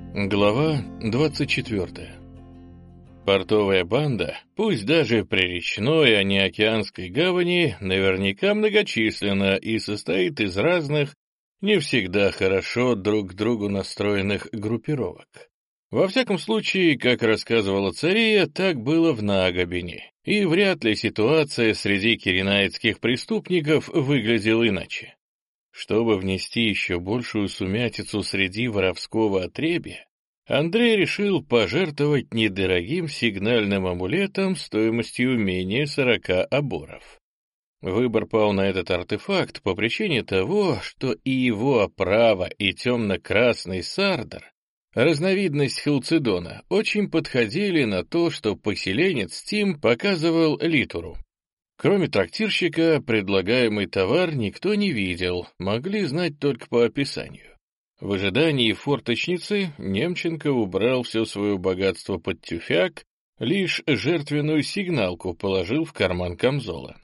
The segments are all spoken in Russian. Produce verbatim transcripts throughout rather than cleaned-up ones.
Глава двадцать четвёртая. Портовая банда, пусть даже при речной, а не океанской гавани, наверняка многочисленна и состоит из разных, не всегда хорошо друг к другу настроенных группировок. Во всяком случае, как рассказывала Цария, так было в Наагобине, и вряд ли ситуация среди киренаитских преступников выглядела иначе. Чтобы внести еще большую сумятицу среди воровского отребья, Андрей решил пожертвовать недорогим сигнальным амулетом стоимостью менее сорока оборов. Выбор пал на этот артефакт по причине того, что и его оправа, и темно-красный сардар, разновидность халцедона, очень подходили на то, что поселенец Тим показывал Литуру. Кроме трактирщика, предлагаемый товар никто не видел, могли знать только по описанию. В ожидании форточницы Немченко убрал все свое богатство под тюфяк, лишь жертвенную сигналку положил в карман камзола.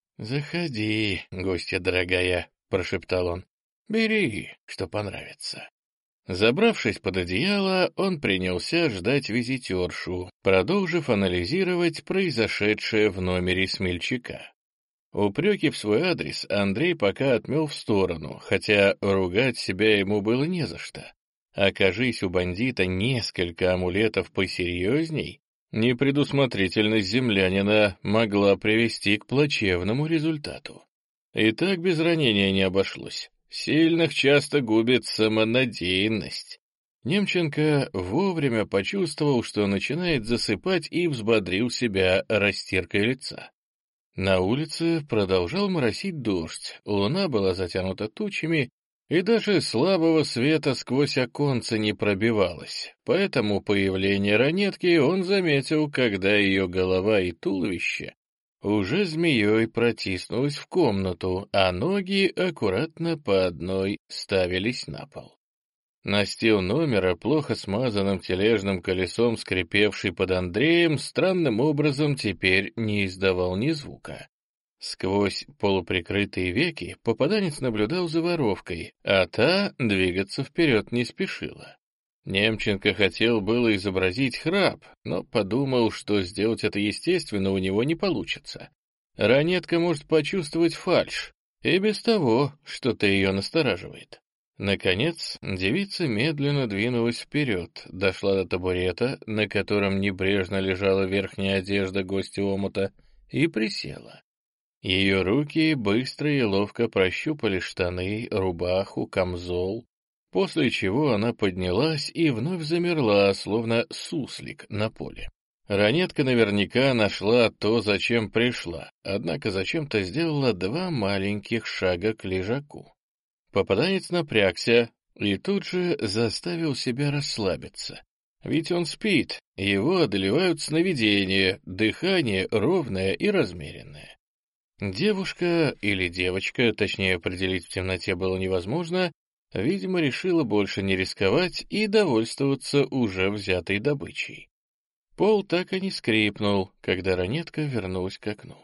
«Заходи, гостья дорогая», — прошептал он, — «бери, что понравится». Забравшись под одеяло, он принялся ждать визитершу, продолжив анализировать произошедшее в номере смельчака. Упреки в свой адрес Андрей пока отмел в сторону, хотя ругать себя ему было не за что. Окажись у бандита несколько амулетов посерьезней, непредусмотрительность землянина могла привести к плачевному результату. И так без ранения не обошлось. Сильных часто губит самонадеянность. Немченко вовремя почувствовал, что начинает засыпать, и взбодрил себя растиркой лица. На улице продолжал моросить дождь, луна была затянута тучами, и даже слабого света сквозь оконце не пробивалось, поэтому появление ранетки он заметил, когда ее голова и туловище уже змеей протиснулась в комнату, а ноги аккуратно по одной ставились на пол. Настил номера, плохо смазанным тележным колесом, скрипевший под Андреем, странным образом теперь не издавал ни звука. Сквозь полуприкрытые веки попаданец наблюдал за воровкой, а та двигаться вперед не спешила. Немченко хотел было изобразить храп, но подумал, что сделать это естественно у него не получится. Ранетка может почувствовать фальшь, и без того что-то ее настораживает. Наконец, девица медленно двинулась вперед, дошла до табурета, на котором небрежно лежала верхняя одежда гостя омута, и присела. Ее руки быстро и ловко прощупали штаны, рубаху, камзол, после чего она поднялась и вновь замерла, словно суслик на поле. Ранетка наверняка нашла то, зачем пришла, однако зачем-то сделала два маленьких шага к лежаку. Попаданец напрягся и тут же заставил себя расслабиться. Ведь он спит, его одолевают сновидения, дыхание ровное и размеренное. Девушка или девочка, точнее определить в темноте было невозможно, видимо, решила больше не рисковать и довольствоваться уже взятой добычей. Пол так и не скрипнул, когда ранетка вернулась к окну.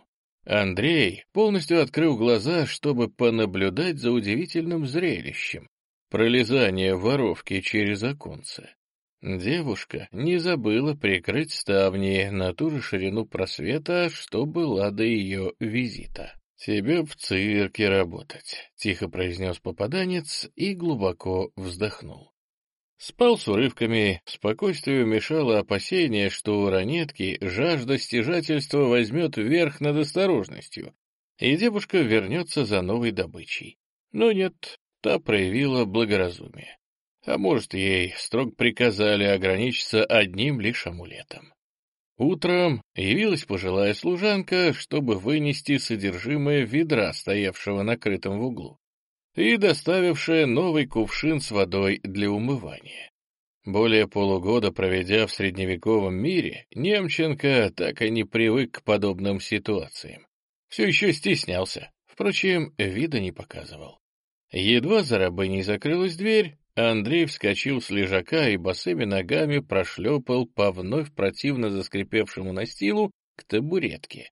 Андрей полностью открыл глаза, чтобы понаблюдать за удивительным зрелищем — пролезание воровки через оконце. Девушка не забыла прикрыть ставни на ту же ширину просвета, что была до ее визита. «Тебе в цирке работать», — тихо произнес попаданец и глубоко вздохнул. Спал с урывками, спокойствию мешало опасение, что у ранетки жажда стяжательства возьмет верх над осторожностью, и девушка вернется за новой добычей. Но нет, та проявила благоразумие. А может, ей строго приказали ограничиться одним лишь амулетом. Утром явилась пожилая служанка, чтобы вынести содержимое ведра, стоявшего накрытым в углу, и доставившая новый кувшин с водой для умывания. Более полугода проведя в средневековом мире, Немченко так и не привык к подобным ситуациям. Все еще стеснялся, впрочем, вида не показывал. Едва за рабыней закрылась дверь, Андрей вскочил с лежака и босыми ногами прошлепал по вновь противно заскрипевшему настилу к табуретке.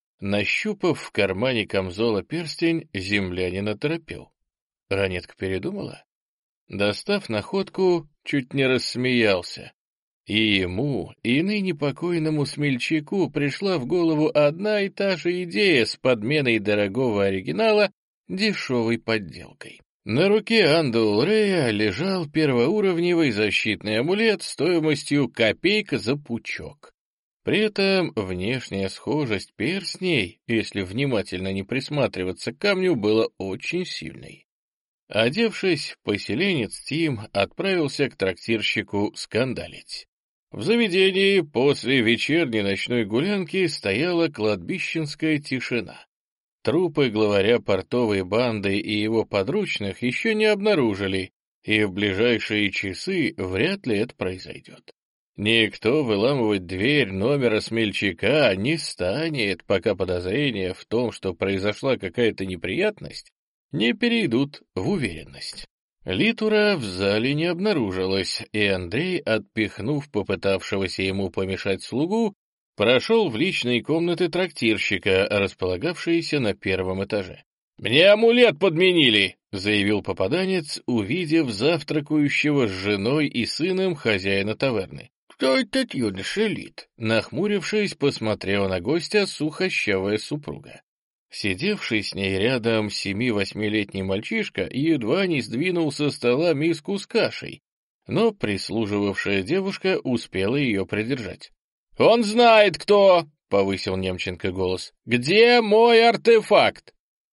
Нащупав в кармане камзола перстень, землянин оторопел. Ранетка передумала? Достав находку, чуть не рассмеялся. И ему, и ныне покойному смельчаку пришла в голову одна и та же идея с подменой дорогого оригинала дешевой подделкой. На руке Андоулрея лежал первоуровневый защитный амулет стоимостью копейка за пучок. При этом внешняя схожесть перстней, если внимательно не присматриваться к камню, была очень сильной. Одевшись, поселенец Тим отправился к трактирщику скандалить. В заведении после вечерней ночной гулянки стояла кладбищенская тишина. Трупы главаря портовой банды и его подручных еще не обнаружили, и в ближайшие часы вряд ли это произойдет. Никто выламывать дверь номера смельчака не станет, пока подозрения в том, что произошла какая-то неприятность, не перейдут в уверенность. Литура в зале не обнаружилось, и Андрей, отпихнув попытавшегося ему помешать слугу, прошел в личные комнаты трактирщика, располагавшиеся на первом этаже. «Мне амулет подменили!» — заявил попаданец, увидев завтракающего с женой и сыном хозяина таверны. «Кто этот юноша Лит?» — нахмурившись, посмотрела на гостя сухощавая супруга. Сидевший с ней рядом семи-восьмилетний мальчишка едва не сдвинул со стола миску с кашей, но прислуживавшая девушка успела ее придержать. «Он знает, кто!» — повысил Немченко голос. «Где мой артефакт?»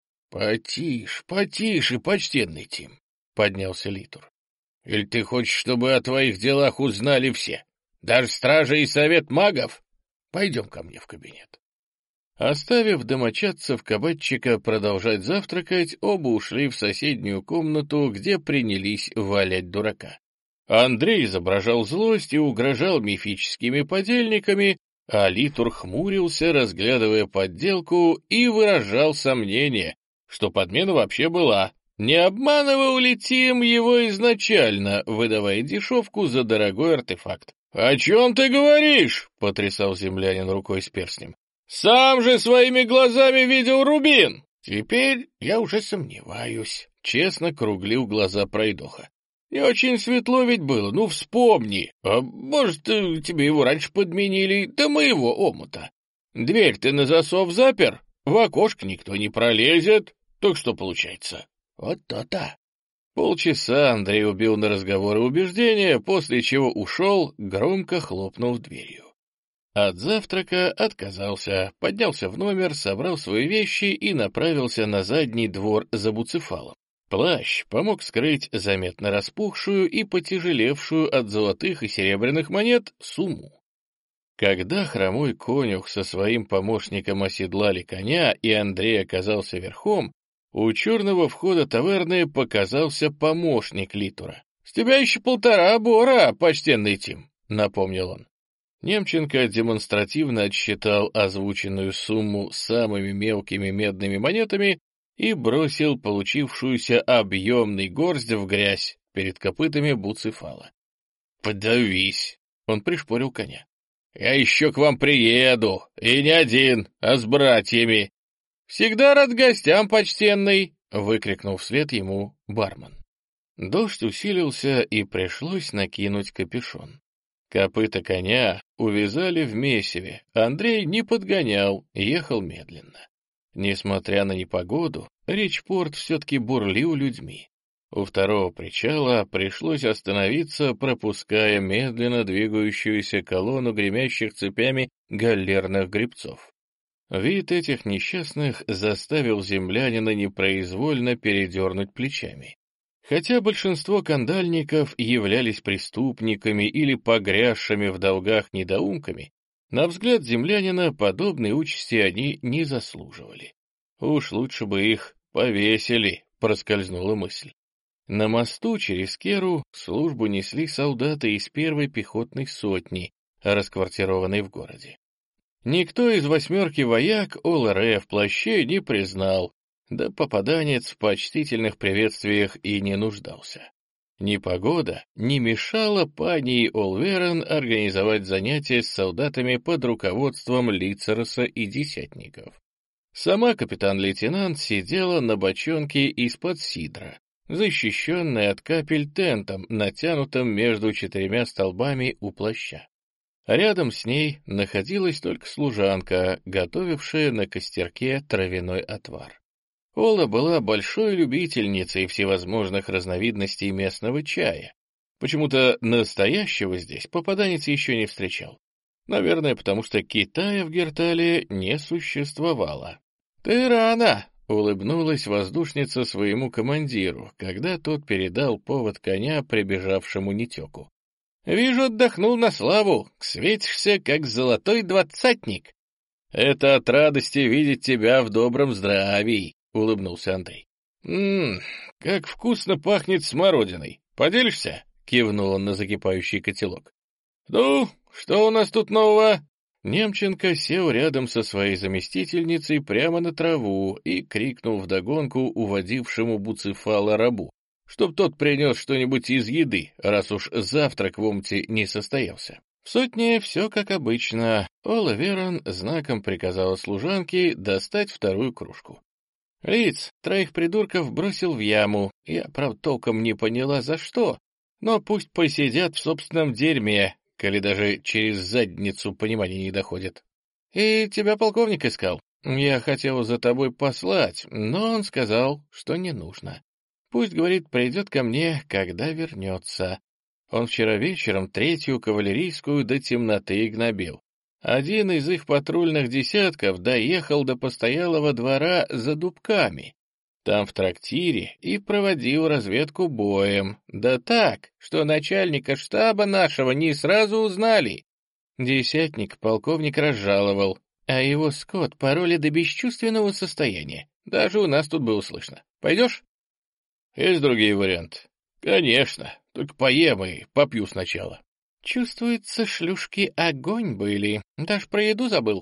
«Потише, потише, почтенный Тим», — поднялся Литур. «Или ты хочешь, чтобы о твоих делах узнали все? Даже стража и совет магов? Пойдем ко мне в кабинет». Оставив домочадцев-кабачика продолжать завтракать, оба ушли в соседнюю комнату, где принялись валять дурака. Андрей изображал злость и угрожал мифическими подельниками, а Литур хмурился, разглядывая подделку, и выражал сомнение, что подмена вообще была. Не обманывал ли Тим его изначально, выдавая дешевку за дорогой артефакт? «О чем ты говоришь?» — потрясал землянин рукой с перстнем. «Сам же своими глазами видел рубин!» «Теперь я уже сомневаюсь», — честно круглил глаза пройдоха. «Не очень светло ведь было, ну вспомни. А может, тебе его раньше подменили, до моего омута. Дверь ты на засов запер, в окошко никто не пролезет. Так что получается?» «Вот то-то». Полчаса Андрей убил на разговоры убеждения, после чего ушел, громко хлопнув дверью. От завтрака отказался, поднялся в номер, собрал свои вещи и направился на задний двор за Буцефалом. Плащ помог скрыть заметно распухшую и потяжелевшую от золотых и серебряных монет сумму. Когда хромой конюх со своим помощником оседлали коня, и Андрей оказался верхом, у черного входа таверны показался помощник Литура. «С тебя еще полтора бора, почтенный Тим», — напомнил он. Немченко демонстративно отсчитал озвученную сумму самыми мелкими медными монетами и бросил получившуюся объемный горсть в грязь перед копытами Буцефала. «Подавись!» — он пришпорил коня. «Я еще к вам приеду, и не один, а с братьями!» «Всегда рад гостям, почтенный!» — выкрикнул вслед ему бармен. Дождь усилился, и пришлось накинуть капюшон. Копыта коня увязали в месиве, Андрей не подгонял, ехал медленно. Несмотря на непогоду, Ричпорт все-таки бурлил людьми. У второго причала пришлось остановиться, пропуская медленно двигающуюся колонну гремящих цепями галерных гребцов. Вид этих несчастных заставил землянина непроизвольно передернуть плечами. Хотя большинство кандальников являлись преступниками или погрязшими в долгах недоумками, на взгляд землянина подобной участи они не заслуживали. Уж лучше бы их повесили, проскользнула мысль. На мосту через Керу службу несли солдаты из первой пехотной сотни, расквартированной в городе. Никто из восьмерки вояк Оларе в плаще не признал, да попаданец в почтительных приветствиях и не нуждался. Непогода не мешала пани Олверен организовать занятия с солдатами под руководством Лицероса и десятников. Сама капитан-лейтенант сидела на бочонке из-под сидра, защищенная от капель тентом, натянутым между четырьмя столбами у плаща. Рядом с ней находилась только служанка, готовившая на костерке травяной отвар. Ола была большой любительницей всевозможных разновидностей местного чая. Почему-то настоящего здесь попаданец еще не встречал. Наверное, потому что Китая в Гертале не существовало. «Ты рано!» — улыбнулась воздушница своему командиру, когда тот передал повод коня прибежавшему нетеку. «Вижу, отдохнул на славу, светишься, как золотой двадцатник». «Это от радости видеть тебя в добром здравии», — улыбнулся Андрей. «Ммм, как вкусно пахнет смородиной. Поделишься?» — кивнул он на закипающий котелок. «Ну, что у нас тут нового?» Немченко сел рядом со своей заместительницей прямо на траву и крикнул вдогонку уводившему Буцефала рабу, чтоб тот принес что-нибудь из еды, раз уж завтрак в омте не состоялся. В сотне все как обычно. Ола Верон знаком приказала служанке достать вторую кружку. Лиц троих придурков бросил в яму. Я, правда, толком не поняла, за что, но пусть посидят в собственном дерьме, коли даже через задницу понимания не доходит. И тебя полковник искал. Я хотел за тобой послать, но он сказал, что не нужно. Пусть, говорит, придет ко мне, когда вернется. Он вчера вечером третью кавалерийскую до темноты гнобил. Один из их патрульных десятков доехал до постоялого двора за дубками. Там в трактире и проводил разведку боем. Да так, что начальника штаба нашего не сразу узнали. Десятник полковник разжаловал, а его скот пароли до бесчувственного состояния. Даже у нас тут было слышно. Пойдешь? Есть другие варианты? Конечно, только поем и попью сначала. Чувствуется, шлюшки огонь были. Даже про еду забыл.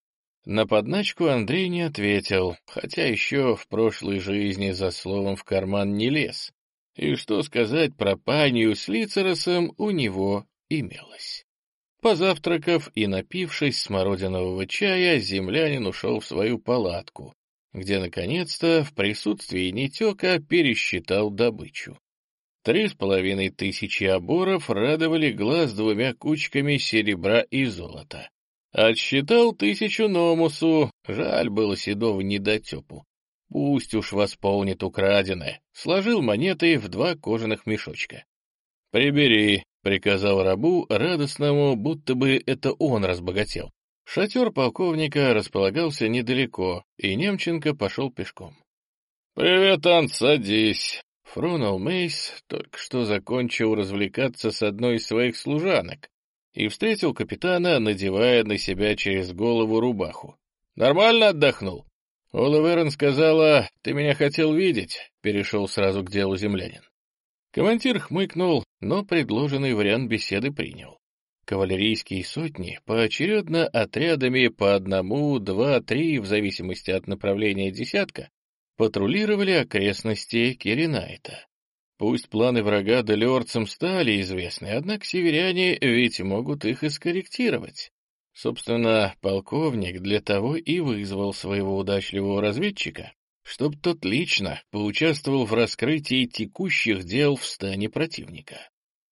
На подначку Андрей не ответил, хотя еще в прошлой жизни за словом в карман не лез. И что сказать про панию с Лицеросом у него имелось. Позавтракав и напившись смородинового чая, землянин ушел в свою палатку, где, наконец-то, в присутствии нетека пересчитал добычу. Три с половиной тысячи оборов радовали глаз двумя кучками серебра и золота. Отсчитал тысячу номусу, жаль было седого недотепу. Пусть уж восполнит украденное, сложил монеты в два кожаных мешочка. «Прибери», — приказал рабу, радостному, будто бы это он разбогател. Шатер полковника располагался недалеко, и Немченко пошел пешком. «Привет, Ант, садись». Фронал Мейс только что закончил развлекаться с одной из своих служанок и встретил капитана, надевая на себя через голову рубаху. «Нормально отдохнул?» Ола Верон сказала, «Ты меня хотел видеть», — перешел сразу к делу землянин. Командир хмыкнул, но предложенный вариант беседы принял. Кавалерийские сотни поочередно отрядами по одному, два, три, в зависимости от направления десятка, патрулировали окрестности Киренайта. Пусть планы врага делиорцам стали известны, однако северяне ведь могут их и скорректировать. Собственно, полковник для того и вызвал своего удачливого разведчика, чтоб тот лично поучаствовал в раскрытии текущих дел в стане противника.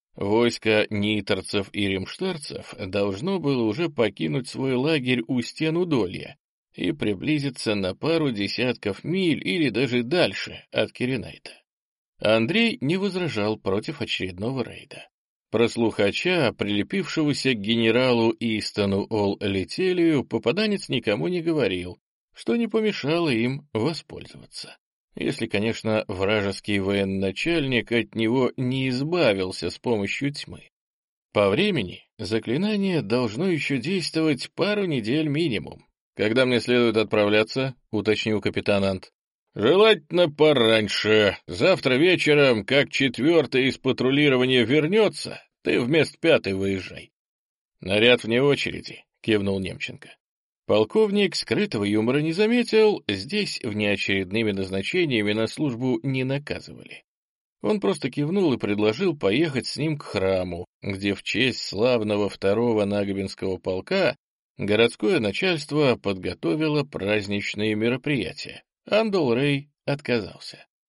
Войско ниторцев и римштарцев должно было уже покинуть свой лагерь у стен Удолья и приблизиться на пару десятков миль или даже дальше от Киренайта. Андрей не возражал против очередного рейда. Про слухача, прилепившегося к генералу Истону Ол-Летелию, попаданец никому не говорил, что не помешало им воспользоваться. Если, конечно, вражеский военачальник от него не избавился с помощью тьмы. По времени заклинание должно еще действовать пару недель минимум. «Когда мне следует отправляться?» — уточнил капитан Ант. «Желательно пораньше. Завтра вечером, как четвертый из патрулирования вернется, ты вместо пятой выезжай». «Наряд вне очереди», — кивнул Немченко. Полковник скрытого юмора не заметил, здесь внеочередными назначениями на службу не наказывали. Он просто кивнул и предложил поехать с ним к храму, где в честь славного второго Нагобинского полка городское начальство подготовило праздничные мероприятия. Андол Рей отказался.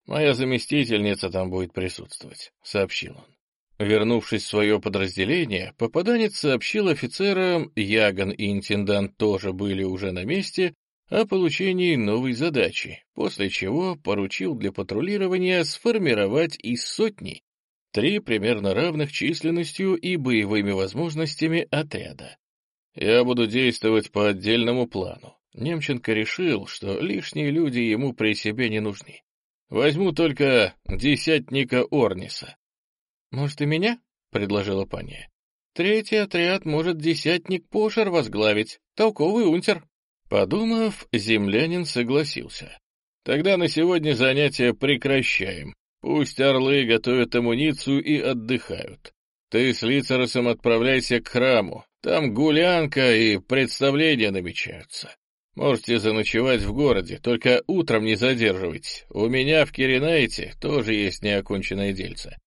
Моя заместительница там будет присутствовать», — сообщил он. Вернувшись в свое подразделение, попаданец сообщил офицерам, Яган и интендант тоже были уже на месте, о получении новой задачи, после чего поручил для патрулирования сформировать из сотни три примерно равных численностью и боевыми возможностями отряда. «Я буду действовать по отдельному плану». Немченко решил, что лишние люди ему при себе не нужны. «Возьму только десятника Орниса». «Может, и меня?» — предложила паня. «Третий отряд может десятник Пошер возглавить, толковый унтер». Подумав, землянин согласился. «Тогда на сегодня занятия прекращаем. Пусть орлы готовят амуницию и отдыхают. Ты с Лицаросом отправляйся к храму. Там гулянка и представления намечаются. Можете заночевать в городе, только утром не задерживайтесь. У меня в Киренайте тоже есть неоконченное дельце».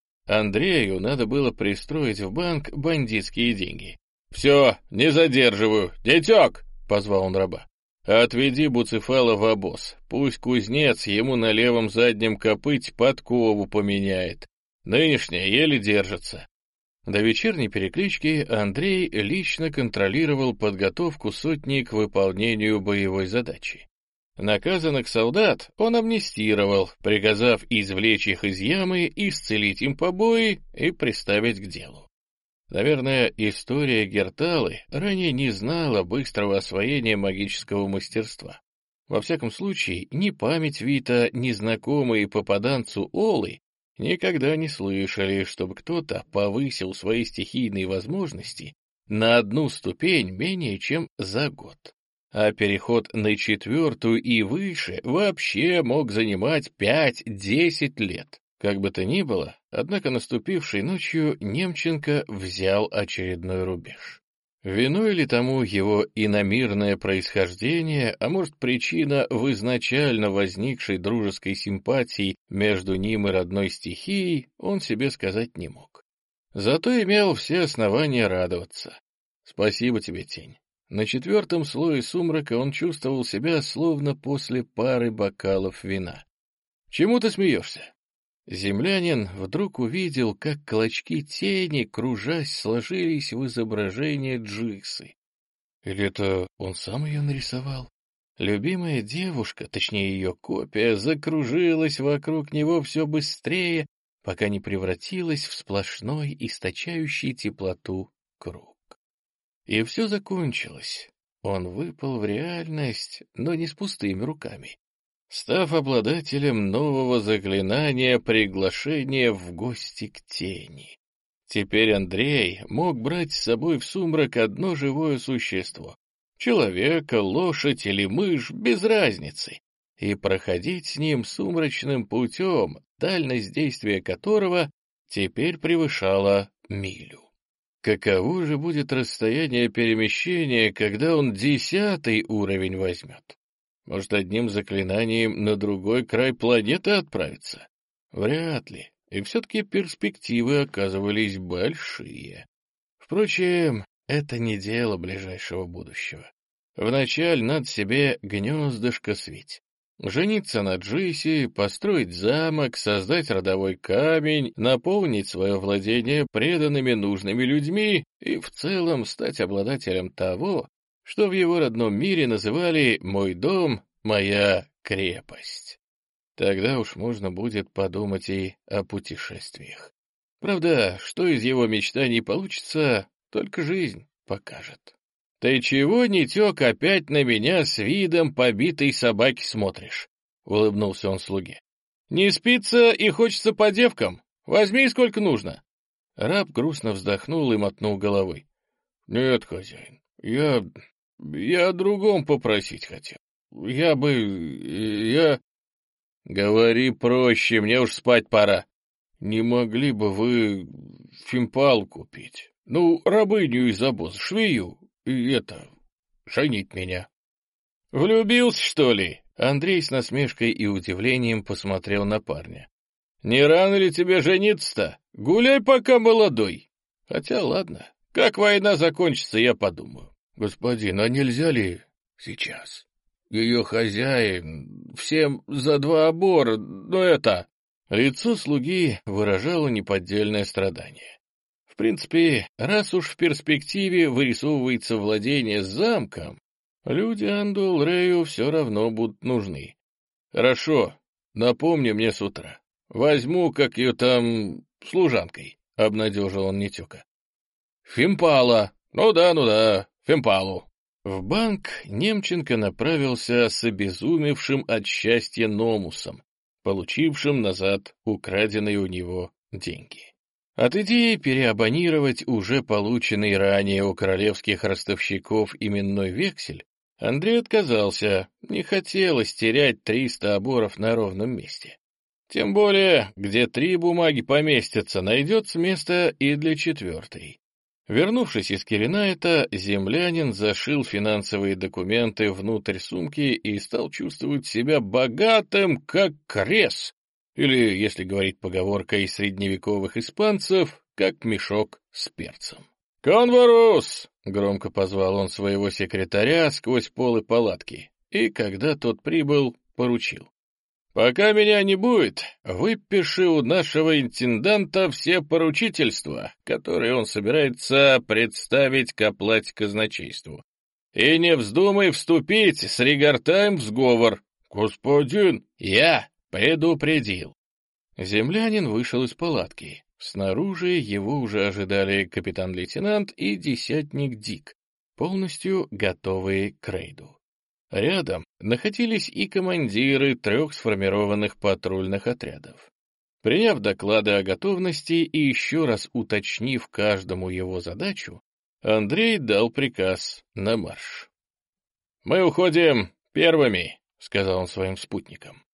Андрею надо было пристроить в банк бандитские деньги. «Все, не задерживаю. Детек!» — позвал он раба. «Отведи Буцефала в обоз. Пусть кузнец ему на левом заднем копыте подкову поменяет. Нынешняя еле держится». До вечерней переклички Андрей лично контролировал подготовку сотни к выполнению боевой задачи. Наказанных солдат он амнистировал, приказав извлечь их из ямы, исцелить им побои и приставить к делу. Наверное, история Герталы ранее не знала быстрого освоения магического мастерства. Во всяком случае, ни память Вита, ни знакомые попаданцу Олы никогда не слышали, чтобы кто-то повысил свои стихийные возможности на одну ступень менее чем за год. А переход на четвертую и выше вообще мог занимать пять-десять лет. Как бы то ни было, однако наступившей ночью Немченко взял очередной рубеж. Виной ли тому его иномирное происхождение, а может, причина в изначально возникшей дружеской симпатии между ним и родной стихией, он себе сказать не мог. Зато имел все основания радоваться. Спасибо тебе, тень. На четвертом слое сумрака он чувствовал себя словно после пары бокалов вина. «Чему ты смеешься?» Землянин вдруг увидел, как клочки тени, кружась, сложились в изображение Джиксы. Или это он сам ее нарисовал? Любимая девушка, точнее ее копия, закружилась вокруг него все быстрее, пока не превратилась в сплошной, источающий теплоту круг. И все закончилось. Он выпал в реальность, но не с пустыми руками, став обладателем нового заклинания приглашения в гости к тени. Теперь Андрей мог брать с собой в сумрак одно живое существо — человека, лошадь или мышь, без разницы, и проходить с ним сумрачным путем, дальность действия которого теперь превышала милю. Каково же будет расстояние перемещения, когда он десятый уровень возьмет? Может, одним заклинанием на другой край планеты отправиться? Вряд ли. И все-таки перспективы оказывались большие. Впрочем, это не дело ближайшего будущего. Вначале надо себе гнездышко свить. Жениться на Джисе, построить замок, создать родовой камень, наполнить свое владение преданными нужными людьми и в целом стать обладателем того, что в его родном мире называли «мой дом, моя крепость». Тогда уж можно будет подумать и о путешествиях. Правда, что из его мечтаний получится, только жизнь покажет. «Ты чего, Нитек, опять на меня с видом побитой собаки смотришь?» — улыбнулся он слуге. «Не спится и хочется по девкам. Возьми, сколько нужно». Раб грустно вздохнул и мотнул головой. «Нет, хозяин, я... я о другом попросить хотел. Я бы... я...» «Говори проще, мне уж спать пора». «Не могли бы вы фимпал купить? Ну, рабыню из обоза, швею. И это... женить меня». «Влюбился, что ли?» Андрей с насмешкой и удивлением посмотрел на парня. «Не рано ли тебе жениться-то? Гуляй, пока молодой. Хотя, ладно, как война закончится, я подумаю». «Господин, а нельзя ли сейчас?» ее хозяин, всем за два обора, но это...» Лицо слуги выражало неподдельное страдание. В принципе, раз уж в перспективе вырисовывается владение замком, люди Андуэлрею все равно будут нужны. «Хорошо, напомни мне с утра. Возьму, как ее там, служанкой», — обнадежил он Нетюка. «Фимпала. Ну да, ну да, Фимпалу». В банк Немченко направился с обезумевшим от счастья Номусом, получившим назад украденные у него деньги. От идеи переабонировать уже полученный ранее у королевских ростовщиков именной вексель Андрей отказался, не хотелось терять триста оборов на ровном месте. Тем более, где три бумаги поместятся, найдется место и для четвертой. Вернувшись из Киренайта, землянин зашил финансовые документы внутрь сумки и стал чувствовать себя богатым, как крес, или, если говорить поговоркой средневековых испанцев, как мешок с перцем. «Конварус!» — громко позвал он своего секретаря сквозь полы палатки, и, когда тот прибыл, поручил. «Пока меня не будет, выпиши у нашего интенданта все поручительства, которые он собирается представить к оплате казначейству. И не вздумай вступить с Ригартаем в сговор. Господин, я предупредил». Землянин вышел из палатки. Снаружи его уже ожидали капитан-лейтенант и десятник Дик, полностью готовые к рейду. Рядом находились и командиры трех сформированных патрульных отрядов. Приняв доклады о готовности и еще раз уточнив каждому его задачу, Андрей дал приказ на марш. «Мы уходим первыми», — сказал он своим спутникам.